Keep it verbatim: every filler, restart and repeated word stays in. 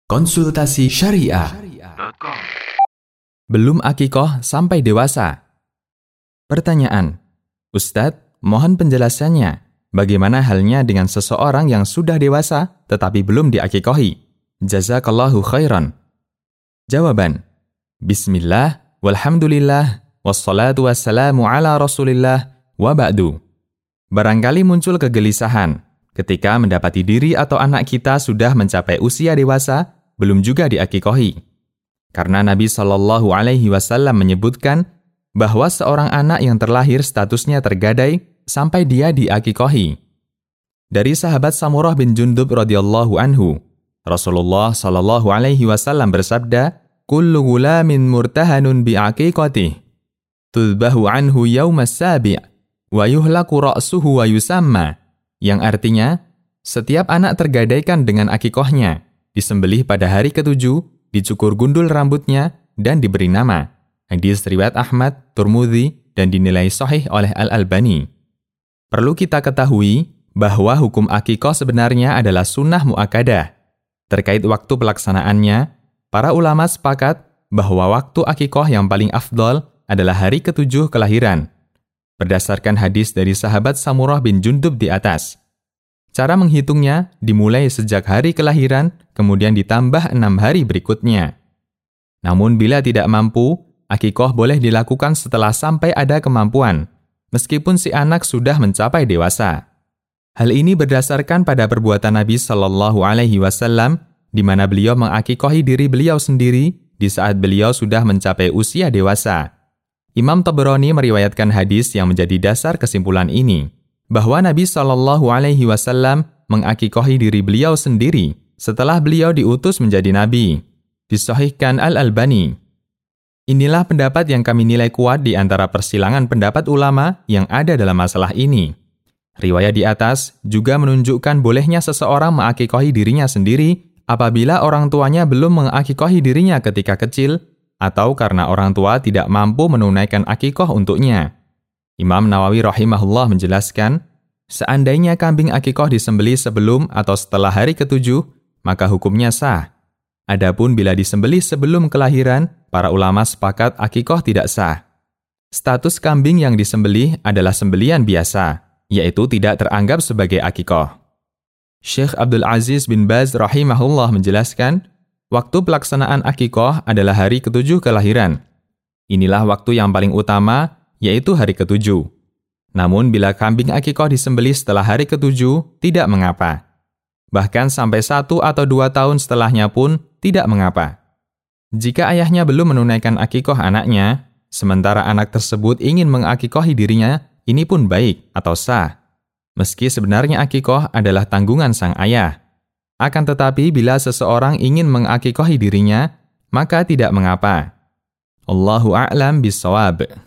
Konsultasi Syariah. Belum akikoh sampai dewasa. Pertanyaan, Ustadz, mohon penjelasannya. Bagaimana halnya dengan seseorang yang sudah dewasa tetapi belum diakikohi? Jazakallahu khairan. Jawaban, Bismillah, walhamdulillah, wassalatu wassalamu ala rasulillah, wa ba'du. Barangkali muncul kegelisahan ketika mendapati diri atau anak kita sudah mencapai usia dewasa, belum juga diakikohi. Karena Nabi Shallallahu Alaihi Wasallam menyebutkan bahwa seorang anak yang terlahir statusnya tergadai sampai dia diakikohi. Dari sahabat Samurah bin Jundub radhiyallahu anhu, Rasulullah Shallallahu Alaihi Wasallam bersabda, "Kullu gulamin murtahanun bi'aqiqatih, tudbahu anhu yaumas sabi' wa yuhlaku ra'suhu wa yusamma." Yang artinya, setiap anak tergadaikan dengan akikohnya, disembelih pada hari ketujuh, dicukur gundul rambutnya, dan diberi nama. Hadis riwayat Ahmad, Turmudzi, dan dinilai sahih oleh Al-Albani. Perlu kita ketahui bahwa hukum akikoh sebenarnya adalah sunnah mu'akkadah. Terkait waktu pelaksanaannya, para ulama sepakat bahwa waktu akikoh yang paling afdol adalah hari ketujuh kelahiran, berdasarkan hadis dari sahabat Samurah bin Jundub di atas. Cara menghitungnya dimulai sejak hari kelahiran, kemudian ditambah enam hari berikutnya. Namun bila tidak mampu, akikoh boleh dilakukan setelah sampai ada kemampuan, meskipun si anak sudah mencapai dewasa. Hal ini berdasarkan pada perbuatan Nabi Shallallahu Alaihi Wasallam, di mana beliau mengakikohi diri beliau sendiri di saat beliau sudah mencapai usia dewasa. Imam Tabrani meriwayatkan hadis yang menjadi dasar kesimpulan ini, bahwa Nabi Shallallahu Alaihi Wasallam mengakikohi diri beliau sendiri setelah beliau diutus menjadi nabi. Disahihkan Al-Albani. Inilah pendapat yang kami nilai kuat di antara persilangan pendapat ulama yang ada dalam masalah ini. Riwayat di atas juga menunjukkan bolehnya seseorang mengakikohi dirinya sendiri apabila orang tuanya belum mengakikohi dirinya ketika kecil, atau karena orang tua tidak mampu menunaikan akikoh untuknya. Imam Nawawi rahimahullah menjelaskan, seandainya kambing akikoh disembelih sebelum atau setelah hari ketujuh, maka hukumnya sah. Adapun bila disembelih sebelum kelahiran, para ulama sepakat akikoh tidak sah. Status kambing yang disembelih adalah sembelihan biasa, yaitu tidak teranggap sebagai akikoh. Syekh Abdul Aziz bin Baz rahimahullah menjelaskan, waktu pelaksanaan akikoh adalah hari ketujuh kelahiran. Inilah waktu yang paling utama, yaitu hari ketujuh. Namun bila kambing akikoh disembelih setelah hari ketujuh, tidak mengapa. Bahkan sampai satu atau dua tahun setelahnya pun tidak mengapa. Jika ayahnya belum menunaikan akikoh anaknya, sementara anak tersebut ingin mengakikohi dirinya, ini pun baik atau sah. Meski sebenarnya akikoh adalah tanggungan sang ayah. Akan tetapi bila seseorang ingin mengakikohi dirinya, maka tidak mengapa. Allahu a'lam bishawab.